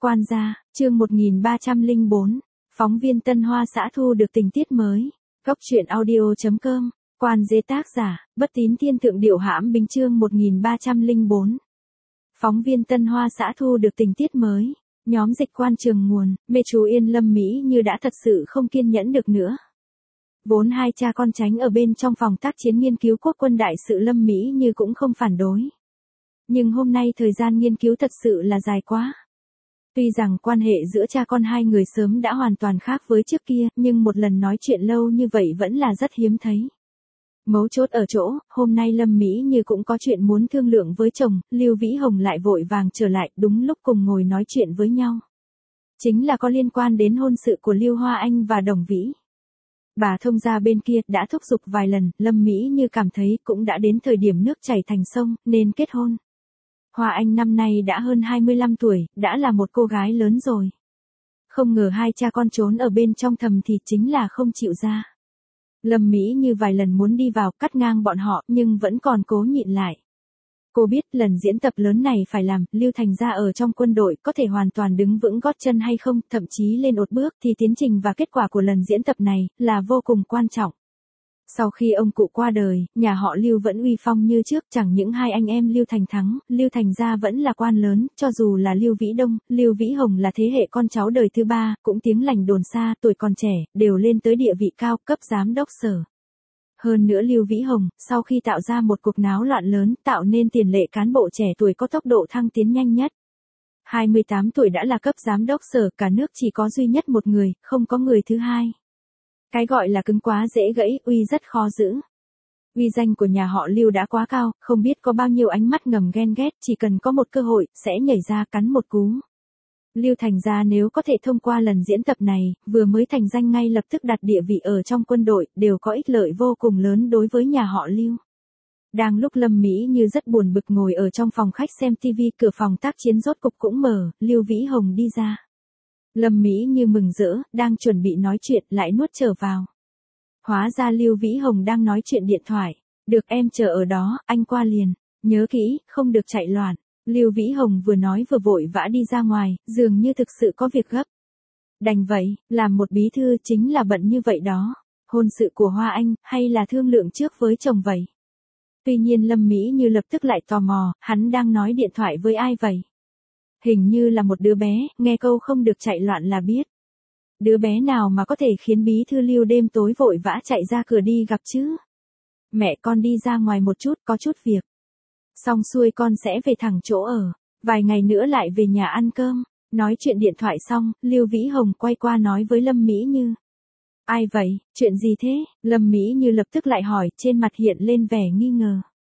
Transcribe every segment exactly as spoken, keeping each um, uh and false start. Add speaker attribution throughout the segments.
Speaker 1: Quan gia, chương một nghìn ba trăm lẻ bốn, phóng viên Tân Hoa xã thu được tình tiết mới. Góc truyện audio chấm com, Quan dế tác giả, Bất Tín Thiên Thượng Điệu Hãm Bính chương một nghìn ba trăm lẻ bốn. Phóng viên Tân Hoa xã thu được tình tiết mới. Nhóm dịch quan trường nguồn, mê chú Yên Lâm Mỹ như đã thật sự không kiên nhẫn được nữa. Vốn hai cha con tránh ở bên trong phòng tác chiến nghiên cứu quốc quân đại sự Lâm Mỹ như cũng không phản đối. Nhưng hôm nay thời gian nghiên cứu thật sự là dài quá. Tuy rằng quan hệ giữa cha con hai người sớm đã hoàn toàn khác với trước kia, nhưng một lần nói chuyện lâu như vậy vẫn là rất hiếm thấy. Mấu chốt ở chỗ, hôm nay Lâm Mỹ như cũng có chuyện muốn thương lượng với chồng, Lưu Vĩ Hồng lại vội vàng trở lại đúng lúc cùng ngồi nói chuyện với nhau. Chính là có liên quan đến hôn sự của Lưu Hoa Anh và Đồng Vĩ. Bà thông gia bên kia đã thúc giục vài lần, Lâm Mỹ như cảm thấy cũng đã đến thời điểm nước chảy thành sông, nên kết hôn. Hoa Anh năm nay đã hơn hai mươi lăm tuổi, đã là một cô gái lớn rồi. Không ngờ hai cha con trốn ở bên trong thầm thì chính là không chịu ra. Lâm Mỹ như vài lần muốn đi vào cắt ngang bọn họ nhưng vẫn còn cố nhịn lại. Cô biết lần diễn tập lớn này phải làm, Lưu Thành gia ở trong quân đội có thể hoàn toàn đứng vững gót chân hay không, thậm chí lên một bước thì tiến trình và kết quả của lần diễn tập này là vô cùng quan trọng. Sau khi ông cụ qua đời, nhà họ Lưu vẫn uy phong như trước, chẳng những hai anh em Lưu Thành Thắng, Lưu Thành gia vẫn là quan lớn, cho dù là Lưu Vĩ Đông, Lưu Vĩ Hồng là thế hệ con cháu đời thứ ba, cũng tiếng lành đồn xa, tuổi còn trẻ, đều lên tới địa vị cao, cấp giám đốc sở. Hơn nữa Lưu Vĩ Hồng, sau khi tạo ra một cuộc náo loạn lớn, tạo nên tiền lệ cán bộ trẻ tuổi có tốc độ thăng tiến nhanh nhất. hai mươi tám tuổi đã là cấp giám đốc sở, cả nước chỉ có duy nhất một người, không có người thứ hai. Cái gọi là cứng quá dễ gãy, uy rất khó giữ. Uy danh của nhà họ Lưu đã quá cao, không biết có bao nhiêu ánh mắt ngầm ghen ghét, chỉ cần có một cơ hội, sẽ nhảy ra cắn một cú. Lưu Thành gia nếu có thể thông qua lần diễn tập này, vừa mới thành danh ngay lập tức đặt địa vị ở trong quân đội, đều có ích lợi vô cùng lớn đối với nhà họ Lưu. Đang lúc Lâm Mỹ như rất buồn bực ngồi ở trong phòng khách xem tivi, cửa phòng tác chiến rốt cục cũng mở, Lưu Vĩ Hồng đi ra. Lâm Mỹ như mừng rỡ, đang chuẩn bị nói chuyện lại nuốt trở vào. Hóa ra Lưu Vĩ Hồng đang nói chuyện điện thoại. Được, em chờ ở đó, anh qua liền. Nhớ kỹ, không được chạy loạn. Lưu Vĩ Hồng vừa nói vừa vội vã đi ra ngoài, dường như thực sự có việc gấp. Đành vậy, làm một bí thư chính là bận như vậy đó. Hôn sự của Hoa Anh, hay là thương lượng trước với chồng vậy? Tuy nhiên Lâm Mỹ như lập tức lại tò mò, hắn đang nói điện thoại với ai vậy? Hình như là một đứa bé, nghe câu không được chạy loạn là biết. Đứa bé nào mà có thể khiến bí thư Lưu đêm tối vội vã chạy ra cửa đi gặp chứ? Mẹ con đi ra ngoài một chút, có chút việc. Xong xuôi con sẽ về thẳng chỗ ở, vài ngày nữa lại về nhà ăn cơm. Nói chuyện điện thoại xong, Lưu Vĩ Hồng quay qua nói với Lâm Mỹ Như. Ai vậy, chuyện gì thế? Lâm Mỹ Như lập tức lại hỏi, trên mặt hiện lên vẻ nghi ngờ.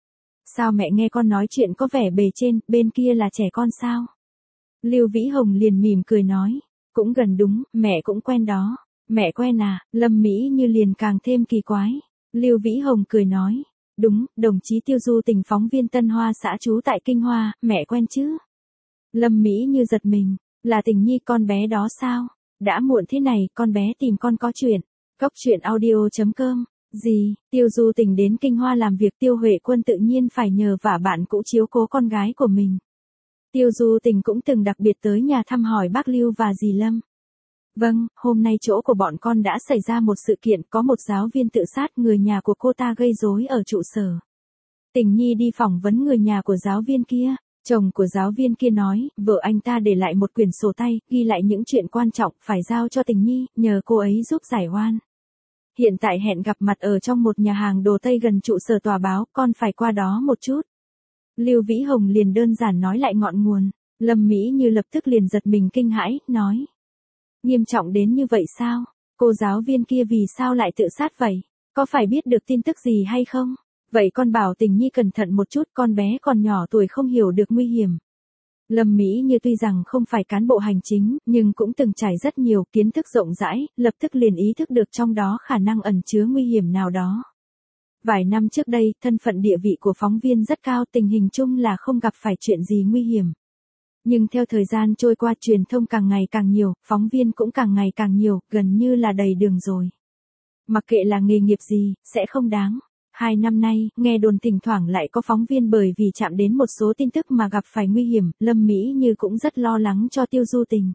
Speaker 1: Sao mẹ nghe con nói chuyện có vẻ bề trên, bên kia là trẻ con sao? Lưu Vĩ Hồng liền mỉm cười nói, cũng gần đúng, mẹ cũng quen đó. Mẹ quen à? Lâm Mỹ Như liền càng thêm kỳ quái. Lưu Vĩ Hồng cười nói, đúng, đồng chí Tiêu Du Tình phóng viên Tân Hoa xã trú tại Kinh Hoa, mẹ quen chứ? Lâm Mỹ Như giật mình, là Tình Nhi con bé đó sao? Đã muộn thế này, con bé tìm con có chuyện. Góc truyện audio chấm com. Gì, Tiêu Du Tình đến Kinh Hoa làm việc, Tiêu Huệ Quân tự nhiên phải nhờ vả bạn cũ chiếu cố con gái của mình. Tiêu Du Tình cũng từng đặc biệt tới nhà thăm hỏi bác Lưu và dì Lâm. Vâng, hôm nay chỗ của bọn con đã xảy ra một sự kiện, có một giáo viên tự sát, người nhà của cô ta gây rối ở trụ sở. Tình Nhi đi phỏng vấn người nhà của giáo viên kia. Chồng của giáo viên kia nói, vợ anh ta để lại một quyển sổ tay, ghi lại những chuyện quan trọng, phải giao cho Tình Nhi, nhờ cô ấy giúp giải oan. Hiện tại hẹn gặp mặt ở trong một nhà hàng đồ Tây gần trụ sở tòa báo, con phải qua đó một chút. Lưu Vĩ Hồng liền đơn giản nói lại ngọn nguồn. Lâm Mỹ Như lập tức liền giật mình kinh hãi, nói. Nghiêm trọng đến như vậy sao? Cô giáo viên kia vì sao lại tự sát vậy? Có phải biết được tin tức gì hay không? Vậy con bảo Tình Nhi cẩn thận một chút, con bé còn nhỏ tuổi không hiểu được nguy hiểm. Lâm Mỹ Như tuy rằng không phải cán bộ hành chính, nhưng cũng từng trải rất nhiều kiến thức rộng rãi, lập tức liền ý thức được trong đó khả năng ẩn chứa nguy hiểm nào đó. Vài năm trước đây, thân phận địa vị của phóng viên rất cao, tình hình chung là không gặp phải chuyện gì nguy hiểm. Nhưng theo thời gian trôi qua, truyền thông càng ngày càng nhiều, phóng viên cũng càng ngày càng nhiều, gần như là đầy đường rồi. Mặc kệ là nghề nghiệp gì, sẽ không đáng. Hai năm nay, nghe đồn thỉnh thoảng lại có phóng viên bởi vì chạm đến một số tin tức mà gặp phải nguy hiểm, Lâm Mỹ Như cũng rất lo lắng cho Tiêu Du Tình.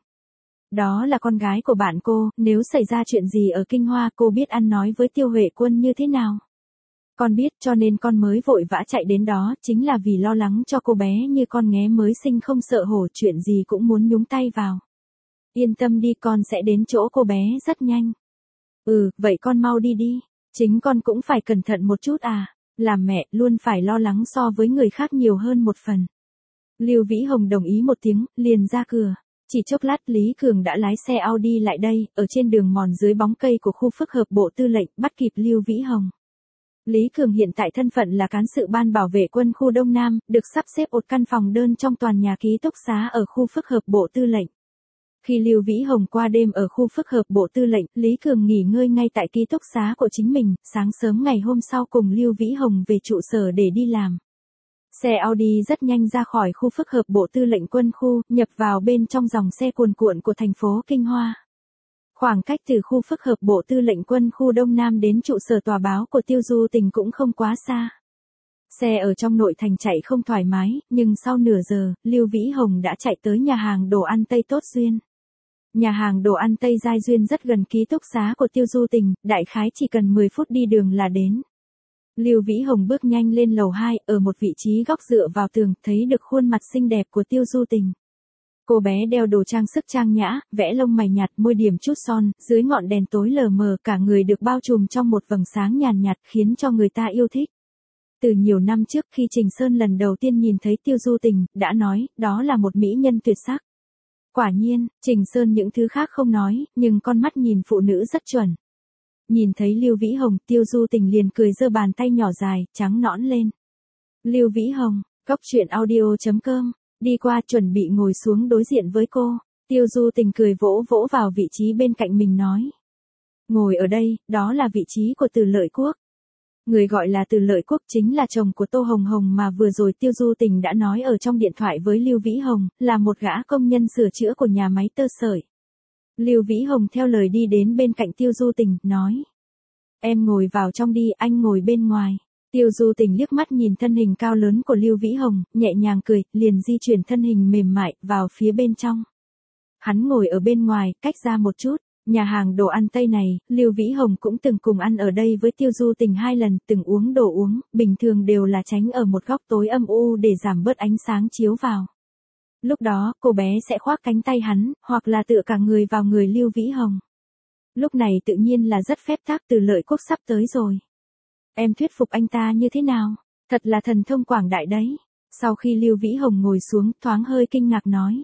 Speaker 1: Đó là con gái của bạn cô, nếu xảy ra chuyện gì ở Kinh Hoa cô biết ăn nói với Tiêu Huệ Quân như thế nào. Con biết cho nên con mới vội vã chạy đến đó, chính là vì lo lắng cho cô bé như con nghé mới sinh không sợ hổ, chuyện gì cũng muốn nhúng tay vào. Yên tâm đi, con sẽ đến chỗ cô bé rất nhanh. Ừ, vậy con mau đi đi. Chính con cũng phải cẩn thận một chút à, làm mẹ luôn phải lo lắng so với người khác nhiều hơn một phần. Lưu Vĩ Hồng đồng ý một tiếng, liền ra cửa. Chỉ chốc lát Lý Cường đã lái xe Audi lại đây, ở trên đường mòn dưới bóng cây của khu phức hợp Bộ Tư lệnh, bắt kịp Lưu Vĩ Hồng. Lý Cường hiện tại thân phận là cán sự ban bảo vệ quân khu Đông Nam, được sắp xếp một căn phòng đơn trong tòa nhà ký túc xá ở khu phức hợp Bộ Tư lệnh. Khi Lưu Vĩ Hồng qua đêm ở khu phức hợp Bộ Tư lệnh, Lý Cường nghỉ ngơi ngay tại ký túc xá của chính mình, sáng sớm ngày hôm sau cùng Lưu Vĩ Hồng về trụ sở để đi làm. Xe Audi rất nhanh ra khỏi khu phức hợp Bộ Tư lệnh quân khu, nhập vào bên trong dòng xe cuồn cuộn của thành phố Kinh Hoa. Khoảng cách từ khu phức hợp Bộ Tư lệnh quân khu Đông Nam đến trụ sở tòa báo của Tiêu Du Tình cũng không quá xa. Xe ở trong nội thành chạy không thoải mái, nhưng sau nửa giờ, Lưu Vĩ Hồng đã chạy tới nhà hàng đồ ăn Tây Tốt Duyên. Nhà hàng đồ ăn Tây Giai Duyên rất gần ký túc xá của Tiêu Du Tình, đại khái chỉ cần mười phút đi đường là đến. Lưu Vĩ Hồng bước nhanh lên lầu hai, ở một vị trí góc dựa vào tường, thấy được khuôn mặt xinh đẹp của Tiêu Du Tình. Cô bé đeo đồ trang sức trang nhã, vẽ lông mày nhạt, môi điểm chút son, dưới ngọn đèn tối lờ mờ, cả người được bao trùm trong một vầng sáng nhàn nhạt, khiến cho người ta yêu thích. Từ nhiều năm trước khi Trình Sơn lần đầu tiên nhìn thấy Tiêu Du Tình, đã nói, đó là một mỹ nhân tuyệt sắc. Quả nhiên, Trình Sơn những thứ khác không nói, nhưng con mắt nhìn phụ nữ rất chuẩn. Nhìn thấy Lưu Vĩ Hồng, Tiêu Du Tình liền cười giơ bàn tay nhỏ dài, trắng nõn lên. Lưu Vĩ Hồng, cốc truyện audio chấm com, đi qua chuẩn bị ngồi xuống đối diện với cô. Tiêu Du Tình cười vỗ vỗ vào vị trí bên cạnh mình nói. Ngồi ở đây, đó là vị trí của Từ Lợi Quốc. Người gọi là Từ Lợi Quốc chính là chồng của Tô Hồng Hồng mà vừa rồi Tiêu Du Tình đã nói ở trong điện thoại với Lưu Vĩ Hồng, là một gã công nhân sửa chữa của nhà máy tơ sợi. Lưu Vĩ Hồng theo lời đi đến bên cạnh Tiêu Du Tình, nói. Em ngồi vào trong đi, anh ngồi bên ngoài. Tiêu Du Tình liếc mắt nhìn thân hình cao lớn của Lưu Vĩ Hồng, nhẹ nhàng cười, liền di chuyển thân hình mềm mại, vào phía bên trong. Hắn ngồi ở bên ngoài, cách ra một chút. Nhà hàng đồ ăn Tây này, Lưu Vĩ Hồng cũng từng cùng ăn ở đây với Tiêu Du Tình hai lần, từng uống đồ uống, bình thường đều là tránh ở một góc tối âm u để giảm bớt ánh sáng chiếu vào. Lúc đó, cô bé sẽ khoác cánh tay hắn, hoặc là tựa cả người vào người Lưu Vĩ Hồng. Lúc này tự nhiên là rất phép tắc, Từ Lợi Quốc sắp tới rồi. Em thuyết phục anh ta như thế nào? Thật là thần thông quảng đại đấy. Sau khi Lưu Vĩ Hồng ngồi xuống, thoáng hơi kinh ngạc nói.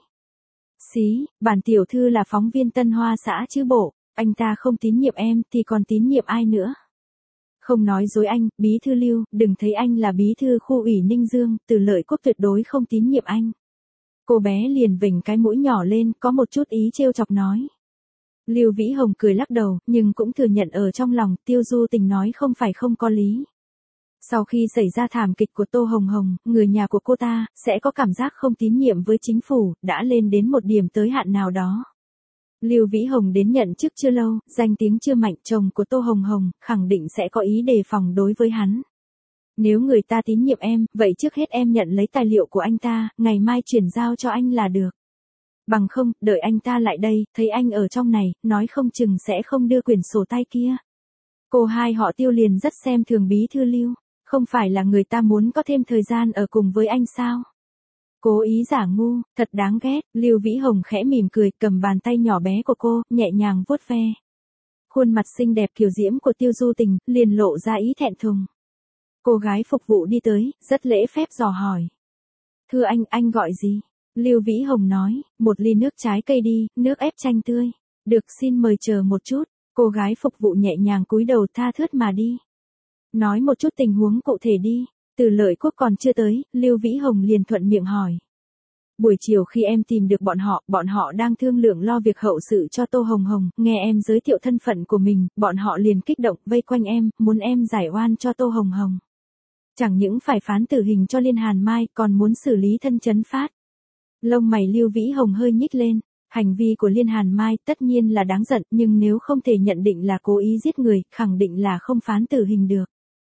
Speaker 1: Xí, bản tiểu thư là phóng viên Tân Hoa xã chứ bộ, anh ta không tín nhiệm em thì còn tín nhiệm ai nữa? Không nói dối anh, bí thư Lưu, đừng thấy anh là bí thư khu ủy Ninh Dương, Từ Lợi Quốc tuyệt đối không tín nhiệm anh. Cô bé liền vểnh cái mũi nhỏ lên, có một chút ý trêu chọc nói. Lưu Vĩ Hồng cười lắc đầu, nhưng cũng thừa nhận ở trong lòng, Tiêu Du Tình nói không phải không có lý. Sau khi xảy ra thảm kịch của Tô Hồng Hồng, người nhà của cô ta, sẽ có cảm giác không tín nhiệm với chính phủ, đã lên đến một điểm tới hạn nào đó. Lưu Vĩ Hồng đến nhận chức chưa lâu, danh tiếng chưa mạnh, chồng của Tô Hồng Hồng, khẳng định sẽ có ý đề phòng đối với hắn. Nếu người ta tín nhiệm em, vậy trước hết em nhận lấy tài liệu của anh ta, ngày mai chuyển giao cho anh là được. Bằng không, đợi anh ta lại đây, thấy anh ở trong này, nói không chừng sẽ không đưa quyển sổ tay kia. Cô hai họ Tiêu liền rất xem thường bí thư Lưu. Không phải là người ta muốn có thêm thời gian ở cùng với anh sao? Cố ý giả ngu, thật đáng ghét. Lưu Vĩ Hồng khẽ mỉm cười, cầm bàn tay nhỏ bé của cô, nhẹ nhàng vuốt ve. Khuôn mặt xinh đẹp kiều diễm của Tiêu Du Tình, liền lộ ra ý thẹn thùng. Cô gái phục vụ đi tới, rất lễ phép dò hỏi. Thưa anh, anh gọi gì? Lưu Vĩ Hồng nói, một ly nước trái cây đi, nước ép chanh tươi. Được, xin mời chờ một chút. Cô gái phục vụ nhẹ nhàng cúi đầu tha thướt mà đi. Nói một chút tình huống cụ thể đi. Từ Lợi Quốc còn chưa tới, Lưu Vĩ Hồng liền thuận miệng hỏi. Buổi chiều khi em tìm được bọn họ, bọn họ đang thương lượng lo việc hậu sự cho Tô Hồng Hồng, nghe em giới thiệu thân phận của mình, bọn họ liền kích động vây quanh em, muốn em giải oan cho Tô Hồng Hồng. Chẳng những phải phán tử hình cho Liên Hàn Mai, còn muốn xử lý thân chấn phát. Lông mày Lưu Vĩ Hồng hơi nhích lên, hành vi của Liên Hàn Mai tất nhiên là đáng giận, nhưng nếu không thể nhận định là cố ý giết người, khẳng định là không phán tử hình được.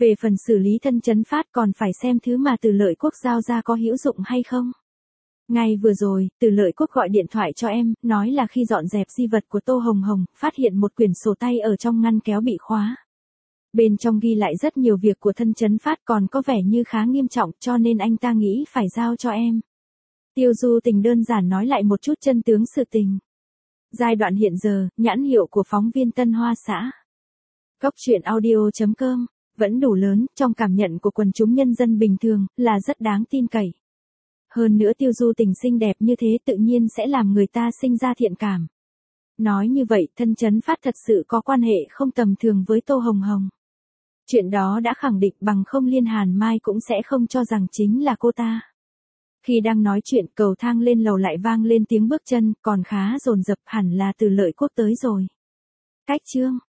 Speaker 1: Về phần xử lý thân chấn phát còn phải xem thứ mà Từ Lợi Quốc giao ra có hữu dụng hay không. Ngay vừa rồi, Từ Lợi Quốc gọi điện thoại cho em, nói là khi dọn dẹp di vật của Tô Hồng Hồng, phát hiện một quyển sổ tay ở trong ngăn kéo bị khóa. Bên trong ghi lại rất nhiều việc của thân chấn phát còn có vẻ như khá nghiêm trọng cho nên anh ta nghĩ phải giao cho em. Tiêu Du Tình đơn giản nói lại một chút chân tướng sự tình. Giai đoạn hiện giờ, nhãn hiệu của phóng viên Tân Hoa xã. Góc truyện audio chấm com, vẫn đủ lớn, trong cảm nhận của quần chúng nhân dân bình thường, là rất đáng tin cậy. Hơn nữa Tiêu Du Tình xinh đẹp như thế tự nhiên sẽ làm người ta sinh ra thiện cảm. Nói như vậy thân chấn phát thật sự có quan hệ không tầm thường với Tô Hồng Hồng. Chuyện đó đã khẳng định bằng không Liên Hàn Mai cũng sẽ không cho rằng chính là cô ta. Khi đang nói chuyện cầu thang lên lầu lại vang lên tiếng bước chân còn khá dồn dập hẳn là Từ Lợi Quốc tới rồi. Cách chương